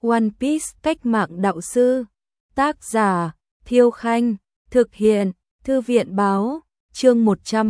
One Piece cách mạng đạo sư. Tác giả Thiêu Khanh. Thực hiện Thư viện Báo. Chương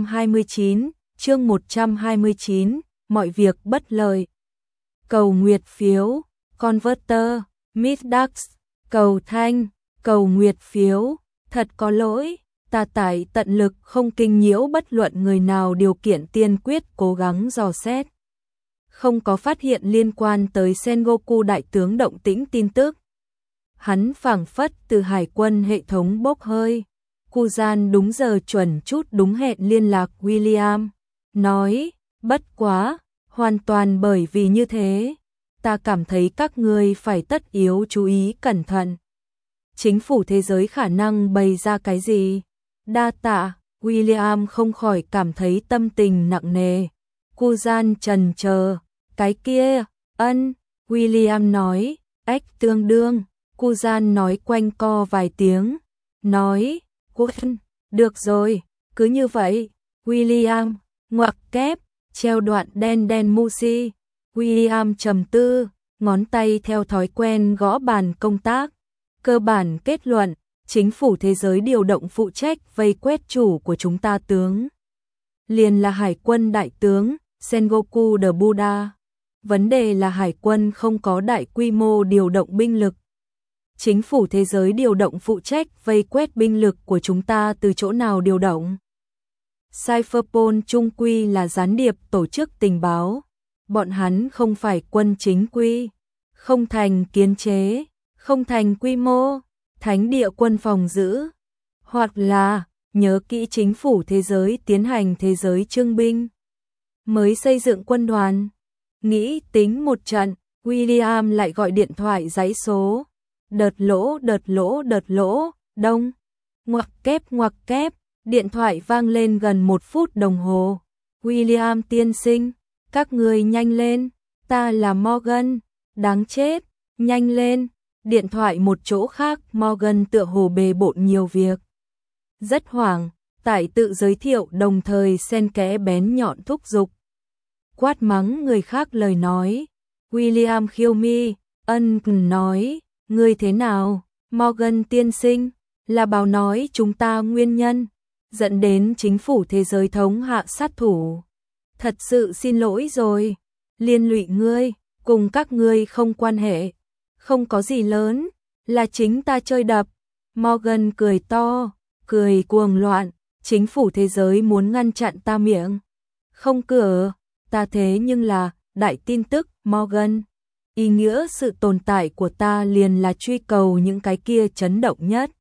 129, mọi việc bất lợi. Cầu nguyệt phiếu, Converter, Middax, cầu thanh, cầu nguyệt phiếu, thật có lỗi, ta tải tận lực không kinh nhiễu bất luận người nào, điều kiện tiên quyết cố gắng dò xét. Không có phát hiện liên quan tới Sengoku đại tướng động tĩnh tin tức. Hắn phảng phất từ hải quân hệ thống bốc hơi. Kuzan đúng giờ chuẩn chút đúng hẹn liên lạc William. Nói, bất quá, hoàn toàn bởi vì như thế. Ta cảm thấy các ngươi phải tất yếu chú ý cẩn thận. Chính phủ thế giới khả năng bày ra cái gì? Đa tạ, William không khỏi cảm thấy tâm tình nặng nề. Kuzan trần chờ, cái kia, William nói, ếch tương đương. Kuzan nói quanh co vài tiếng, nói, Quân, được rồi, cứ như vậy. William, ngoặc kép, treo đoạn đen đen Musi. William trầm tư, ngón tay theo thói quen gõ bàn công tác. Cơ bản kết luận, chính phủ thế giới điều động phụ trách vây quét chủ của chúng ta tướng. Liền là hải quân đại tướng, Sengoku the Buddha. Vấn đề là hải quân không có đại quy mô điều động binh lực. Chính phủ thế giới điều động phụ trách vây quét binh lực của chúng ta từ chỗ nào điều động? Cypherpol trung quy là gián điệp tổ chức tình báo. Bọn hắn không phải quân chính quy, không thành kiến chế, không thành quy mô, thánh địa quân phòng giữ. Hoặc là, nhớ kỹ chính phủ thế giới tiến hành thế giới trưng binh, mới xây dựng quân đoàn. Nghĩ tính một trận, William lại gọi điện thoại giấy số. Đợt lỗ, đông. Ngoặc kép, điện thoại vang lên gần 1 phút đồng hồ. William tiên sinh, các người nhanh lên, ta là Morgan, đáng chết, nhanh lên. Điện thoại một chỗ khác, Morgan tựa hồ bề bộn nhiều việc. Rất hoảng, tại tự giới thiệu đồng thời xen kẽ bén nhọn thúc giục. Quát mắng người khác lời nói. William khiêu mi, nói, ngươi thế nào, Morgan tiên sinh, là báo nói chúng ta nguyên nhân, dẫn đến chính phủ thế giới thống hạ sát thủ. Thật sự xin lỗi rồi, liên lụy ngươi, cùng các ngươi không quan hệ, không có gì lớn, là chính ta chơi đập. Morgan cười to, cười cuồng loạn, chính phủ thế giới muốn ngăn chặn ta miệng. Không cửa, ta thế nhưng là đại tin tức, Morgan. Ý nghĩa sự tồn tại của ta liền là truy cầu những cái kia chấn động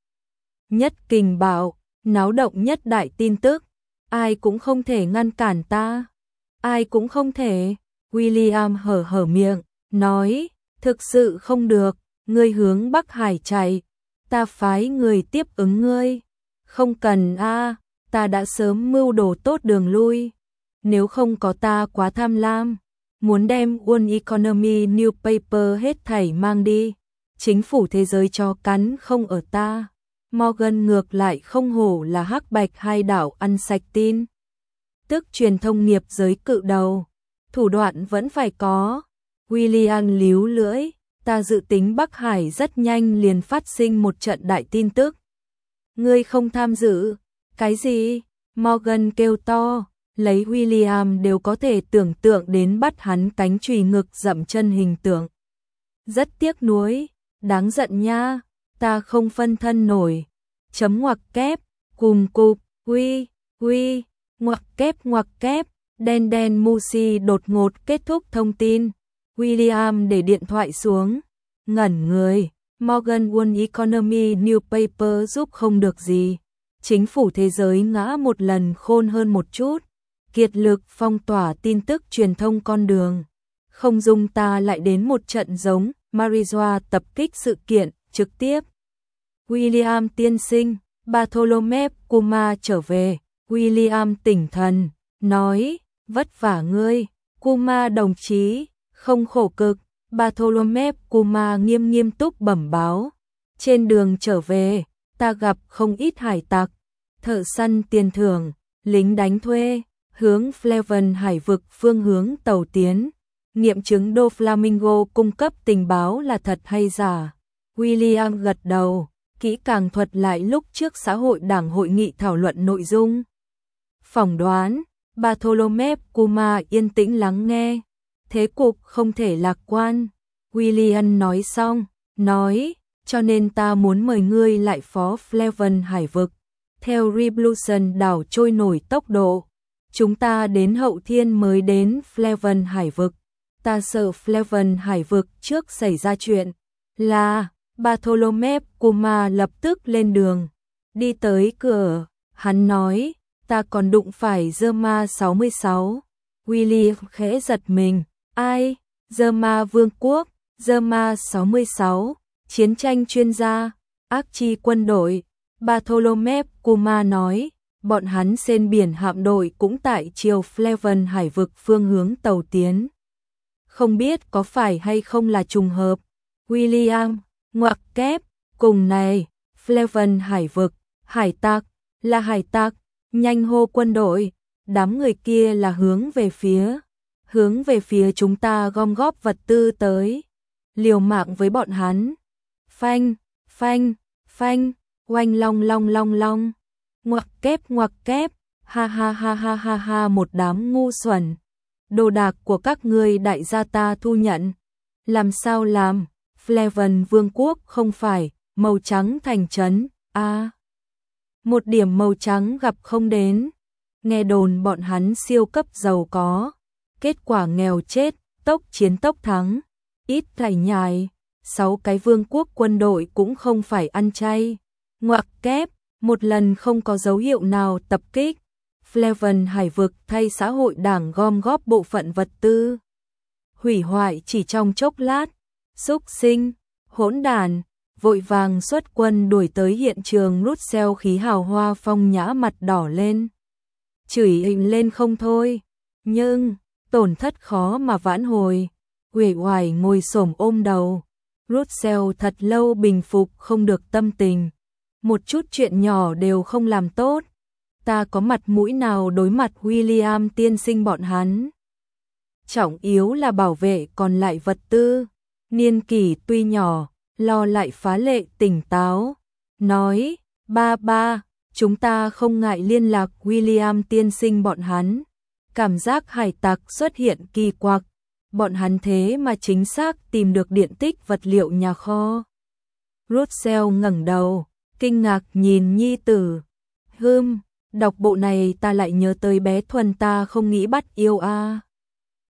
nhất kình bạo, náo động nhất đại tin tức. Ai cũng không thể ngăn cản ta. Ai cũng không thể. William hở miệng, nói, thực sự không được, ngươi hướng Bắc Hải chạy. Ta phái người tiếp ứng ngươi. Không cần ta đã sớm mưu đồ tốt đường lui. Nếu không có ta quá tham lam, muốn đem World Economy Newspaper hết thảy mang đi, chính phủ thế giới cho cắn không ở ta. Morgan ngược lại không hổ là hắc bạch hai đảo ăn sạch tin tức truyền thông nghiệp giới cự đầu, thủ đoạn vẫn phải có. William líu lưỡi, ta dự tính Bắc Hải rất nhanh liền phát sinh một trận đại tin tức. Ngươi không tham dự? Cái gì? Morgan kêu to. Lấy William đều có thể tưởng tượng đến bắt hắn cánh chùy ngực dậm chân hình tượng. Rất tiếc nuối, đáng giận nha, ta không phân thân nổi. Chấm ngoặc kép, cùm cụp, ngoặc kép, đen đen Musi đột ngột kết thúc thông tin. William để điện thoại xuống, ngẩn người. Morgan World Economy Newspaper giúp không được gì. Chính phủ thế giới ngã một lần khôn hơn một chút. Kiệt lực phong tỏa tin tức truyền thông con đường. Không dung ta lại đến một trận giống Marijoa tập kích sự kiện trực tiếp. William tiên sinh, Bartholomew Kuma trở về. William tỉnh thần, nói, vất vả ngươi, Kuma đồng chí, không khổ cực. Bartholomew Kuma nghiêm túc bẩm báo. Trên đường trở về, ta gặp không ít hải tặc, thợ săn tiền thưởng, lính đánh thuê. Hướng Fleven hải vực phương hướng tàu tiến. nghiệm chứng Do Flamingo cung cấp tình báo là thật hay giả. William gật đầu, kỹ càng thuật lại lúc trước xã hội đảng hội nghị thảo luận nội dung. Phỏng đoán, Bartholomew Kuma yên tĩnh lắng nghe. Thế cục không thể lạc quan. William nói xong, nói, cho nên ta muốn mời ngươi lại phó Fleven hải vực. Theo Revolution đảo trôi nổi tốc độ, chúng ta đến hậu thiên mới đến Fleven hải vực. Ta sợ Fleven hải vực trước xảy ra chuyện. Là, Bartholomew Kuma lập tức lên đường. Đi tới cửa, hắn nói, ta còn đụng phải Zerma 66. William khẽ giật mình, ai? Zerma Vương quốc, Zerma 66, chiến tranh chuyên gia, Archie quân đội. Bartholomew Kuma nói, bọn hắn trên biển hạm đội cũng tại chiều Fleven hải vực phương hướng tàu tiến. Không biết có phải hay không là trùng hợp. William, ngoặc kép, cùng này, Fleven hải vực, hải tặc, là hải tặc, nhanh hô quân đội, đám người kia là hướng về phía chúng ta gom góp vật tư tới, liều mạng với bọn hắn. Phanh, phanh, phanh, oanh long long long long, ngoặc kép, ha ha ha ha ha ha, một đám ngu xuẩn. Đồ đạc của các ngươi đại gia ta thu nhận. Làm sao làm? Fleven vương quốc không phải màu trắng thành trấn, một điểm màu trắng gặp không đến. Nghe đồn bọn hắn siêu cấp giàu có, kết quả nghèo chết, tốc chiến tốc thắng. Ít thảy nhài, 6 cái vương quốc quân đội cũng không phải ăn chay. Ngoặc kép, một lần không có dấu hiệu nào tập kích. Fleven hải vực thay xã hội đảng gom góp bộ phận vật tư. Hủy hoại chỉ trong chốc lát. Xúc sinh, hỗn đản, vội vàng xuất quân đuổi tới hiện trường. Russell khí hào hoa phong nhã mặt đỏ lên. Chửi hình lên không thôi. Nhưng, tổn thất khó mà vãn hồi. Uể oải ngồi xổm ôm đầu. Russell thật lâu bình phục không được tâm tình. Một chút chuyện nhỏ đều không làm tốt. Ta có mặt mũi nào đối mặt William tiên sinh bọn hắn. Trọng yếu là bảo vệ còn lại vật tư. Niên kỷ tuy nhỏ, lo lại phá lệ tỉnh táo. Nói, ba, chúng ta không ngại liên lạc William tiên sinh bọn hắn. Cảm giác hải tặc xuất hiện kỳ quặc. Bọn hắn thế mà chính xác tìm được điện tích vật liệu nhà kho. Russell ngẩng đầu, kinh ngạc nhìn nhi tử. Đọc bộ này ta lại nhớ tới bé Thuần ta không nghĩ bắt yêu